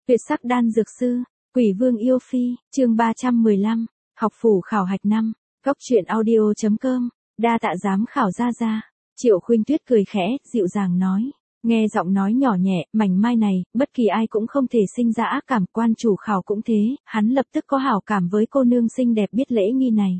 Tuyệt sắc đan dược sư, Quỷ Vương yêu phi, chương 315, học phủ khảo hạch năm, góc truyện audio.com, đa tạ giám khảo ra. Triệu Khuynh Tuyết cười khẽ, dịu dàng nói, nghe giọng nói nhỏ nhẹ, mảnh mai này, bất kỳ ai cũng không thể sinh ra ác cảm, quan chủ khảo cũng thế, hắn lập tức có hảo cảm với cô nương xinh đẹp biết lễ nghi này.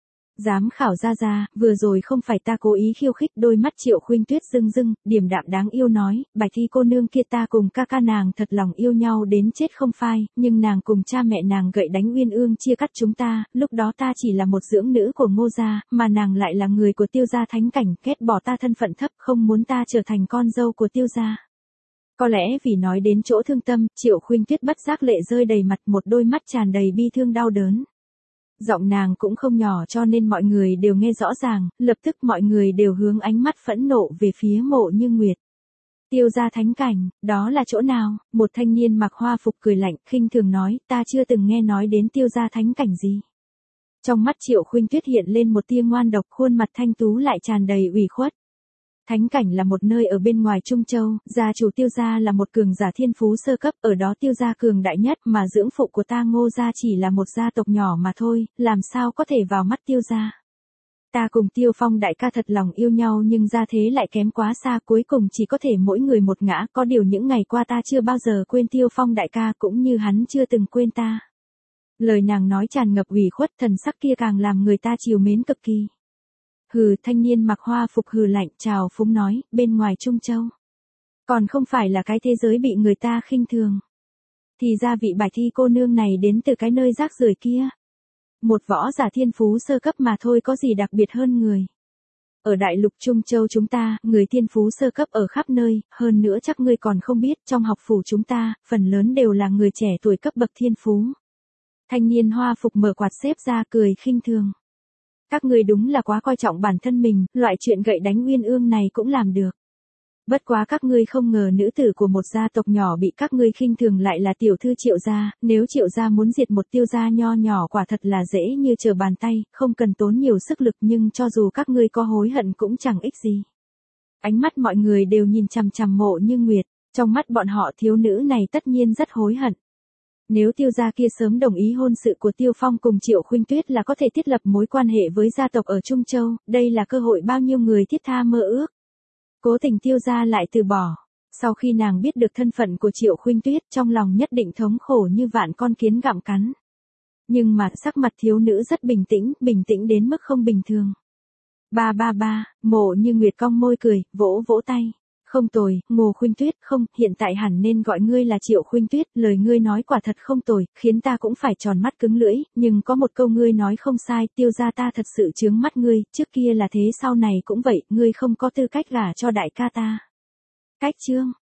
Giám khảo ra, vừa rồi không phải ta cố ý khiêu khích. Đôi mắt Triệu Khuynh Tuyết rưng rưng, điềm đạm đáng yêu nói, Bạch Thi cô nương kia ta cùng ca nàng thật lòng yêu nhau đến chết không phai, nhưng nàng cùng cha mẹ nàng gậy đánh Uyên Ương chia cắt chúng ta, lúc đó ta chỉ là một dưỡng nữ của Ngô gia, mà nàng lại là người của Tiêu gia thánh cảnh, ghét bỏ ta thân phận thấp, không muốn ta trở thành con dâu của Tiêu gia. Có lẽ vì nói đến chỗ thương tâm, Triệu Khuynh Tuyết bất giác lệ rơi đầy mặt, một đôi mắt tràn đầy bi thương đau đớn. Giọng nàng cũng không nhỏ cho nên mọi người đều nghe rõ ràng, lập tức mọi người đều hướng ánh mắt phẫn nộ về phía Mộ Như Nguyệt. Tiêu gia thánh cảnh, đó là chỗ nào? Một thanh niên mặc hoa phục cười lạnh, khinh thường nói, ta chưa từng nghe nói đến Tiêu gia thánh cảnh gì. Trong mắt Triệu Khuynh Tuyết hiện lên một tia ngoan độc, khuôn mặt thanh tú lại tràn đầy ủy khuất. Thánh cảnh là một nơi ở bên ngoài Trung Châu, gia chủ Tiêu gia là một cường giả thiên phú sơ cấp, ở đó Tiêu gia cường đại nhất, mà dưỡng phụ của ta Ngô gia chỉ là một gia tộc nhỏ mà thôi, làm sao có thể vào mắt Tiêu gia. Ta cùng Tiêu Phong đại ca thật lòng yêu nhau nhưng gia thế lại kém quá xa, cuối cùng chỉ có thể mỗi người một ngã, có điều những ngày qua ta chưa bao giờ quên Tiêu Phong đại ca cũng như hắn chưa từng quên ta. Lời nàng nói tràn ngập ủy khuất, thần sắc kia càng làm người ta trìu mến cực kỳ. Hừ, thanh niên mặc hoa phục hừ lạnh, chào phúng nói, bên ngoài Trung Châu. Còn không phải là cái thế giới bị người ta khinh thường. Thì ra vị Bạch Thi cô nương này đến từ cái nơi rác rưởi kia. Một võ giả thiên phú sơ cấp mà thôi, có gì đặc biệt hơn người. Ở đại lục Trung Châu chúng ta, người thiên phú sơ cấp ở khắp nơi, hơn nữa chắc ngươi còn không biết, trong học phủ chúng ta, phần lớn đều là người trẻ tuổi cấp bậc thiên phú. Thanh niên hoa phục mở quạt xếp ra cười khinh thường. Các ngươi đúng là quá coi trọng bản thân mình, loại chuyện gậy đánh Uyên Ương này cũng làm được. Bất quá các ngươi không ngờ nữ tử của một gia tộc nhỏ bị các ngươi khinh thường lại là tiểu thư Triệu gia, nếu Triệu gia muốn diệt một Tiêu gia nho nhỏ quả thật là dễ như trở bàn tay, không cần tốn nhiều sức lực, nhưng cho dù các ngươi có hối hận cũng chẳng ích gì. Ánh mắt mọi người đều nhìn chằm chằm Mộ Như Nguyệt, trong mắt bọn họ thiếu nữ này tất nhiên rất hối hận. Nếu Tiêu gia kia sớm đồng ý hôn sự của Tiêu Phong cùng Triệu Khuynh Tuyết là có thể thiết lập mối quan hệ với gia tộc ở Trung Châu, đây là cơ hội bao nhiêu người thiết tha mơ ước. Cố tình Tiêu gia lại từ bỏ. Sau khi nàng biết được thân phận của Triệu Khuynh Tuyết, trong lòng nhất định thống khổ như vạn con kiến gặm cắn. Nhưng mà sắc mặt thiếu nữ rất bình tĩnh đến mức không bình thường. Ba, Mộ Như Nguyệt cong môi cười, vỗ vỗ tay. Không tồi, Ngô Khuynh Tuyết, không, hiện tại hẳn nên gọi ngươi là Triệu Khuynh Tuyết, lời ngươi nói quả thật không tồi, khiến ta cũng phải tròn mắt cứng lưỡi, nhưng có một câu ngươi nói không sai, Tiêu gia ta thật sự chướng mắt ngươi, trước kia là thế sau này cũng vậy, ngươi không có tư cách gả cho đại ca ta. Cách chương,